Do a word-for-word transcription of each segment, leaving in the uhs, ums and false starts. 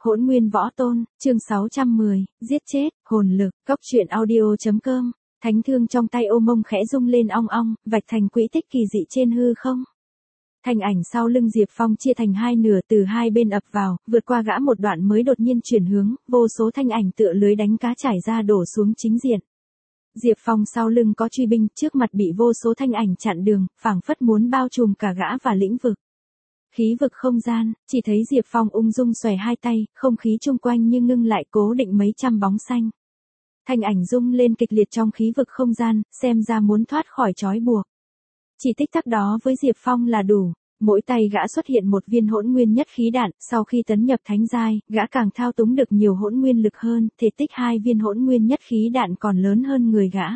Hỗn Nguyên Võ Tôn, chương sáu trăm mười, giết chết, hồn lực, góc truyện audio.com, thánh thương trong tay Ô Mông khẽ rung lên ong ong, vạch thành quỹ tích kỳ dị trên hư không. Thanh ảnh sau lưng Diệp Phong chia thành hai nửa từ hai bên ập vào, vượt qua gã một đoạn mới đột nhiên chuyển hướng, vô số thanh ảnh tựa lưới đánh cá trải ra đổ xuống chính diện. Diệp Phong sau lưng có truy binh, trước mặt bị vô số thanh ảnh chặn đường, phảng phất muốn bao trùm cả gã và lĩnh vực. Khí vực không gian, chỉ thấy Diệp Phong ung dung xòe hai tay, không khí chung quanh như ngưng lại cố định mấy trăm bóng xanh. Thanh ảnh rung lên kịch liệt trong khí vực không gian, xem ra muốn thoát khỏi trói buộc. Chỉ tích tắc đó với Diệp Phong là đủ, mỗi tay gã xuất hiện một viên hỗn nguyên nhất khí đạn, sau khi tấn nhập thánh giai, gã càng thao túng được nhiều hỗn nguyên lực hơn, thể tích hai viên hỗn nguyên nhất khí đạn còn lớn hơn người gã.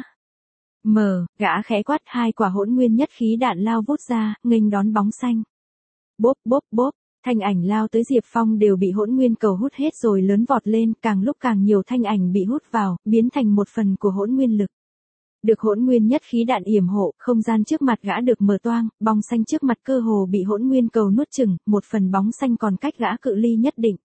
Mờ, gã khẽ quát hai quả hỗn nguyên nhất khí đạn lao vút ra, nghênh đón bóng xanh. Bốp bốp bốp, thanh ảnh lao tới Diệp Phong đều bị hỗn nguyên cầu hút hết rồi lớn vọt lên, càng lúc càng nhiều thanh ảnh bị hút vào, biến thành một phần của hỗn nguyên lực. Được hỗn nguyên nhất khí đạn yểm hộ, không gian trước mặt gã được mở toang, bóng xanh trước mặt cơ hồ bị hỗn nguyên cầu nuốt chửng, một phần bóng xanh còn cách gã cự ly nhất định.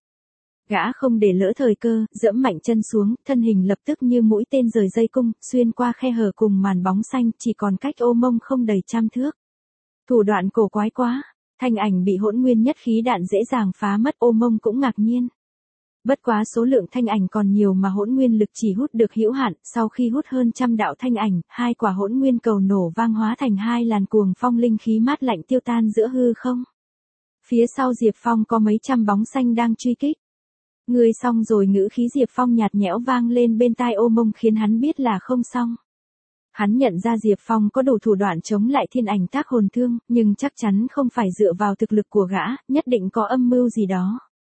Gã không để lỡ thời cơ, giẫm mạnh chân xuống, thân hình lập tức như mũi tên rời dây cung, xuyên qua khe hở cùng màn bóng xanh, chỉ còn cách Ô Mông không đầy trăm thước. Thủ đoạn cổ quái quá. Thanh ảnh bị hỗn nguyên nhất khí đạn dễ dàng phá mất, Ô Mông cũng ngạc nhiên. Bất quá số lượng thanh ảnh còn nhiều mà hỗn nguyên lực chỉ hút được hữu hạn, sau khi hút hơn trăm đạo thanh ảnh, hai quả hỗn nguyên cầu nổ vang hóa thành hai làn cuồng phong linh khí mát lạnh tiêu tan giữa hư không. Phía sau Diệp Phong có mấy trăm bóng xanh đang truy kích. Người xong rồi, ngữ khí Diệp Phong nhạt nhẽo vang lên bên tai Ô Mông khiến hắn biết là không xong. Hắn nhận ra Diệp Phong có đủ thủ đoạn chống lại thiên ảnh tác hồn thương, nhưng chắc chắn không phải dựa vào thực lực của gã, nhất định có âm mưu gì đó.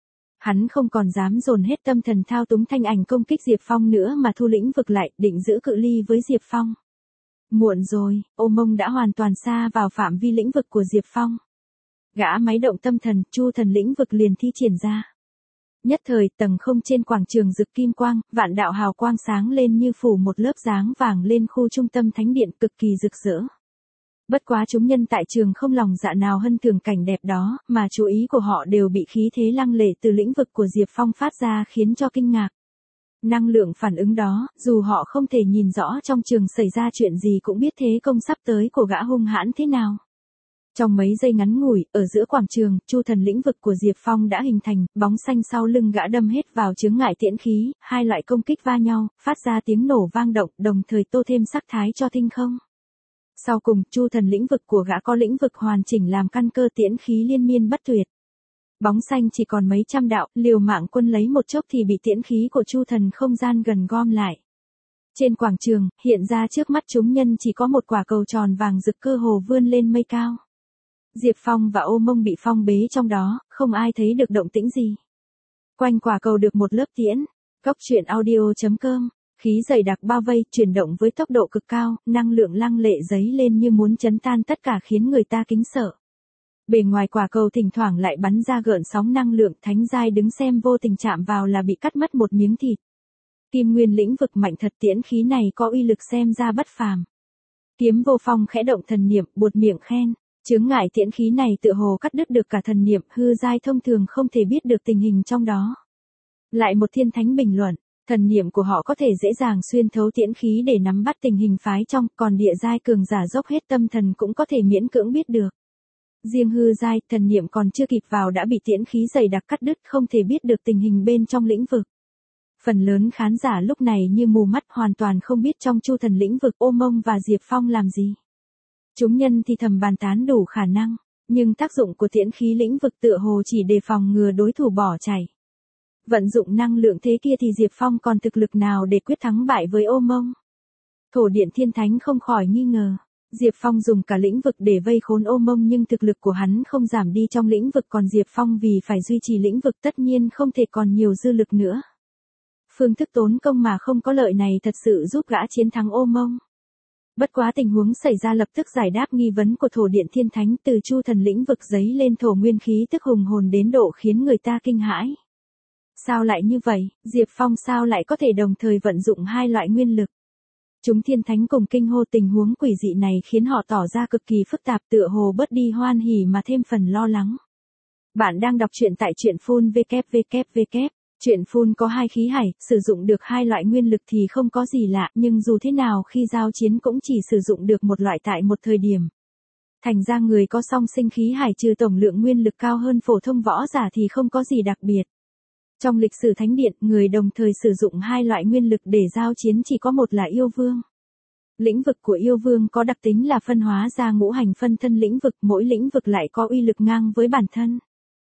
Hắn không còn dám dồn hết tâm thần thao túng thanh ảnh công kích Diệp Phong nữa mà thu lĩnh vực lại, định giữ cự ly với Diệp Phong. Muộn rồi, Ô Mông đã hoàn toàn xa vào phạm vi lĩnh vực của Diệp Phong. Gã máy động tâm thần, chu thần lĩnh vực liền thi triển ra. Nhất thời, tầng không trên quảng trường rực kim quang, vạn đạo hào quang sáng lên như phủ một lớp dáng vàng lên khu trung tâm thánh điện, cực kỳ rực rỡ. Bất quá chúng nhân tại trường không lòng dạ nào hân thường cảnh đẹp đó, mà chú ý của họ đều bị khí thế lăng lệ từ lĩnh vực của Diệp Phong phát ra khiến cho kinh ngạc. Năng lượng phản ứng đó, dù họ không thể nhìn rõ trong trường xảy ra chuyện gì cũng biết thế công sắp tới của gã hung hãn thế nào. Trong mấy giây ngắn ngủi, ở giữa quảng trường, chu thần lĩnh vực của Diệp Phong đã hình thành, bóng xanh sau lưng gã đâm hết vào chướng ngại tiễn khí, hai loại công kích va nhau, phát ra tiếng nổ vang động, đồng thời tô thêm sắc thái cho thinh không. Sau cùng, chu thần lĩnh vực của gã có lĩnh vực hoàn chỉnh làm căn cơ tiễn khí liên miên bất tuyệt. Bóng xanh chỉ còn mấy trăm đạo, liều mạng quân lấy một chốc thì bị tiễn khí của chu thần không gian gần gom lại. Trên quảng trường, hiện ra trước mắt chúng nhân chỉ có một quả cầu tròn vàng rực cơ hồ vươn lên mây cao. Diệp Phong và Ô Mông bị phong bế trong đó, không ai thấy được động tĩnh gì. Quanh quả cầu được một lớp tiễn, góc truyện audio.com, khí dày đặc bao vây, chuyển động với tốc độ cực cao, năng lượng lăng lệ dấy lên như muốn chấn tan tất cả khiến người ta kính sợ. Bề ngoài quả cầu thỉnh thoảng lại bắn ra gợn sóng năng lượng, thánh giai đứng xem vô tình chạm vào là bị cắt mất một miếng thịt. Kim nguyên lĩnh vực mạnh thật, tiễn khí này có uy lực xem ra bất phàm. Kiếm Vô Phong khẽ động thần niệm, buột miệng khen. Chướng ngại tiễn khí này tựa hồ cắt đứt được cả thần niệm, hư giai thông thường không thể biết được tình hình trong đó. Lại một thiên thánh bình luận, thần niệm của họ có thể dễ dàng xuyên thấu tiễn khí để nắm bắt tình hình phái trong, còn địa giai cường giả dốc hết tâm thần cũng có thể miễn cưỡng biết được. Riêng hư giai, thần niệm còn chưa kịp vào đã bị tiễn khí dày đặc cắt đứt, không thể biết được tình hình bên trong lĩnh vực. Phần lớn khán giả lúc này như mù mắt, hoàn toàn không biết trong chu thần lĩnh vực Ô Mông và Diệp Phong làm gì. Chúng nhân thì thầm bàn tán đủ khả năng, nhưng tác dụng của tiễn khí lĩnh vực tựa hồ chỉ đề phòng ngừa đối thủ bỏ chạy. Vận dụng năng lượng thế kia thì Diệp Phong còn thực lực nào để quyết thắng bại với Ô Mông? Thổ điện thiên thánh không khỏi nghi ngờ. Diệp Phong dùng cả lĩnh vực để vây khốn Ô Mông nhưng thực lực của hắn không giảm đi trong lĩnh vực, còn Diệp Phong vì phải duy trì lĩnh vực tất nhiên không thể còn nhiều dư lực nữa. Phương thức tốn công mà không có lợi này thật sự giúp gã chiến thắng Ô Mông. Bất quá tình huống xảy ra lập tức giải đáp nghi vấn của thổ điện thiên thánh, từ chu thần lĩnh vực giấy lên thổ nguyên khí tức hùng hồn đến độ khiến người ta kinh hãi. Sao lại như vậy, Diệp Phong sao lại có thể đồng thời vận dụng hai loại nguyên lực? Chúng thiên thánh cùng kinh hô, tình huống quỷ dị này khiến họ tỏ ra cực kỳ phức tạp, tựa hồ bớt đi hoan hỉ mà thêm phần lo lắng. Bạn đang đọc truyện tại truyện phun vê kép vê kép vê kép. Truyện phun có hai khí hải, sử dụng được hai loại nguyên lực thì không có gì lạ, nhưng dù thế nào khi giao chiến cũng chỉ sử dụng được một loại tại một thời điểm. Thành ra người có song sinh khí hải trừ tổng lượng nguyên lực cao hơn phổ thông võ giả thì không có gì đặc biệt. Trong lịch sử thánh điện, người đồng thời sử dụng hai loại nguyên lực để giao chiến chỉ có một là yêu vương. Lĩnh vực của yêu vương có đặc tính là phân hóa ra ngũ hành phân thân lĩnh vực, mỗi lĩnh vực lại có uy lực ngang với bản thân.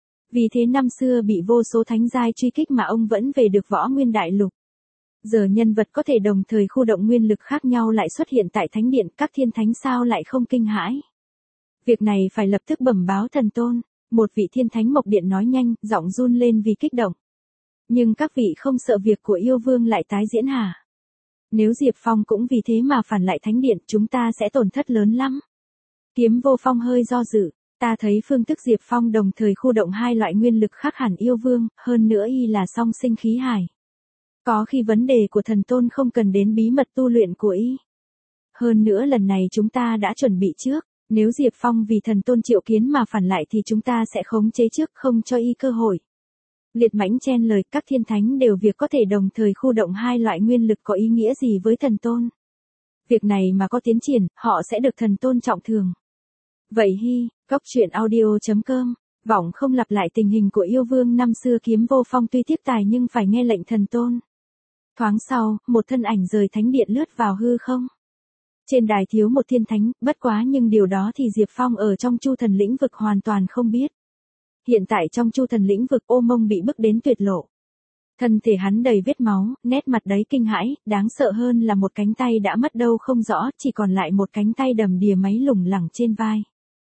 Vì thế năm xưa bị vô số thánh giai truy kích mà ông vẫn về được võ nguyên đại lục. Giờ nhân vật có thể đồng thời khu động nguyên lực khác nhau lại xuất hiện tại thánh điện, các thiên thánh sao lại không kinh hãi. Việc này phải lập tức bẩm báo thần tôn, một vị thiên thánh mộc điện nói nhanh, giọng run lên vì kích động. Nhưng các vị không sợ việc của yêu vương lại tái diễn hả? Nếu Diệp Phong cũng vì thế mà phản lại thánh điện, chúng ta sẽ tổn thất lớn lắm. Kiếm Vô Phong hơi do dự, ta thấy phương thức Diệp Phong đồng thời khu động hai loại nguyên lực khác hẳn yêu vương, hơn nữa y là song sinh khí hải. Có khi vấn đề của thần tôn không cần đến bí mật tu luyện của y. Hơn nữa lần này chúng ta đã chuẩn bị trước, nếu Diệp Phong vì thần tôn triệu kiến mà phản lại thì chúng ta sẽ khống chế trước không cho y cơ hội. Liệt Mãnh chen lời, các thiên thánh đều việc có thể đồng thời khu động hai loại nguyên lực có ý nghĩa gì với thần tôn. Việc này mà có tiến triển, họ sẽ được thần tôn trọng thường. Vậy hi, góc truyện audio chấm com, vọng không lặp lại tình hình của yêu vương năm xưa Kiếm Vô Phong tuy tiếp tài nhưng phải nghe lệnh thần tôn. Thoáng sau, một thân ảnh rời thánh điện lướt vào hư không. Trên đài thiếu một thiên thánh, bất quá nhưng điều đó thì Diệp Phong ở trong Chu Thần lĩnh vực hoàn toàn không biết. Hiện tại trong Chu Thần lĩnh vực Ô Mông bị bức đến tuyệt lộ. Thân thể hắn đầy vết máu, nét mặt đấy kinh hãi, đáng sợ hơn là một cánh tay đã mất đâu không rõ, chỉ còn lại một cánh tay đầm đìa máy lủng lẳng trên vai.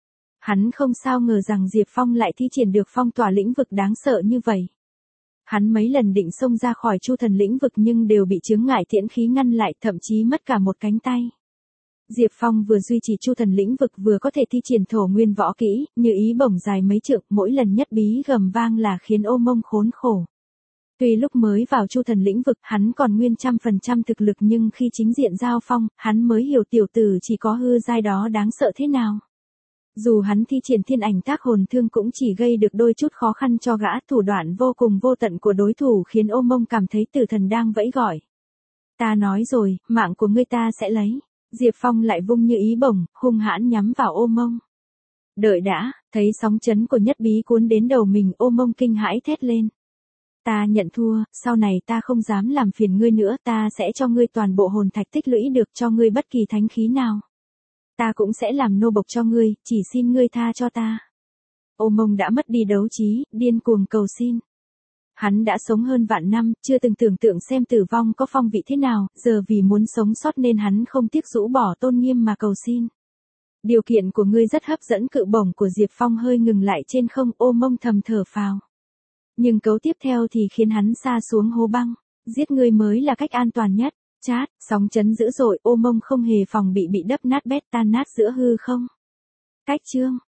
Hắn không sao ngờ rằng Diệp Phong lại thi triển được phong tỏa lĩnh vực đáng sợ như vậy. Hắn mấy lần định xông ra khỏi Chu Thần lĩnh vực nhưng đều bị chướng ngại tiễn khí ngăn lại, thậm chí mất cả một cánh tay. Diệp Phong vừa duy trì Chu Thần lĩnh vực vừa có thể thi triển thổ nguyên võ kỹ, như ý bổng dài mấy trượng, mỗi lần nhất bí gầm vang là khiến Ô Mông khốn khổ. Tuy lúc mới vào Chu Thần lĩnh vực hắn còn nguyên trăm phần trăm thực lực nhưng khi chính diện giao phong, hắn mới hiểu tiểu tử chỉ có hư giai đó đáng sợ thế nào. Dù hắn thi triển thiên ảnh tác hồn thương cũng chỉ gây được đôi chút khó khăn cho gã, thủ đoạn vô cùng vô tận của đối thủ khiến Ô Mông cảm thấy tử thần đang vẫy gọi. Ta nói rồi, mạng của ngươi ta sẽ lấy. Diệp Phong lại vung như ý bổng, hung hãn nhắm vào Ô Mông. Đợi đã, thấy sóng chấn của nhất bí cuốn đến đầu mình, Ô Mông kinh hãi thét lên. Ta nhận thua, sau này ta không dám làm phiền ngươi nữa, ta sẽ cho ngươi toàn bộ hồn thạch tích lũy được cho ngươi bất kỳ thánh khí nào. Ta cũng sẽ làm nô bộc cho ngươi, chỉ xin ngươi tha cho ta. Ô Mông đã mất đi đấu trí, điên cuồng cầu xin. Hắn đã sống hơn vạn năm, chưa từng tưởng tượng xem tử vong có phong vị thế nào, giờ vì muốn sống sót nên hắn không tiếc rũ bỏ tôn nghiêm mà cầu xin. Điều kiện của ngươi rất hấp dẫn, cự bổng của Diệp Phong hơi ngừng lại trên không, Ô Mông thầm thở phào. Nhưng cấu tiếp theo thì khiến hắn sa xuống hố băng, giết ngươi mới là cách an toàn nhất. Chát, sóng chấn dữ dội, Ô Mông không hề phòng bị bị đập nát bét tan nát giữa hư không. Cách chương